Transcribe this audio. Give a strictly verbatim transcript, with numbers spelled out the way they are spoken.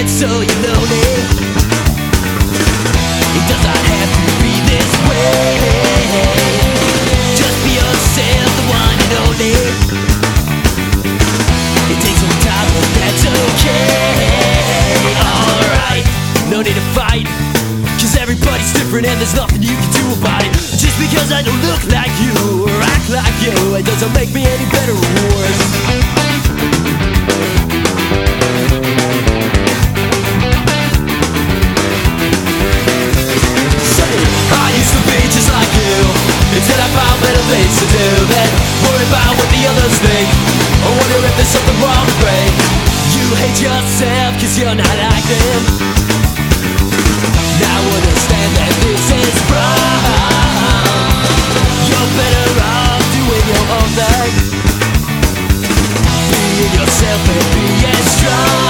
get so lonely. It does not have to be this way. Just be yourself, the one and only. It takes some time, but that's okay. Alright, no need to fight, cause everybody's different and there's nothing you can do about it. Just because I don't look like you or act like you, it doesn't make me any better or worse. Until I found better things to do than worry about what the others think, or wonder if there's something wrong with me. You hate yourself cause you're not like them. Now understand that this is wrong. You're better off doing your own thing, being yourself and being strong.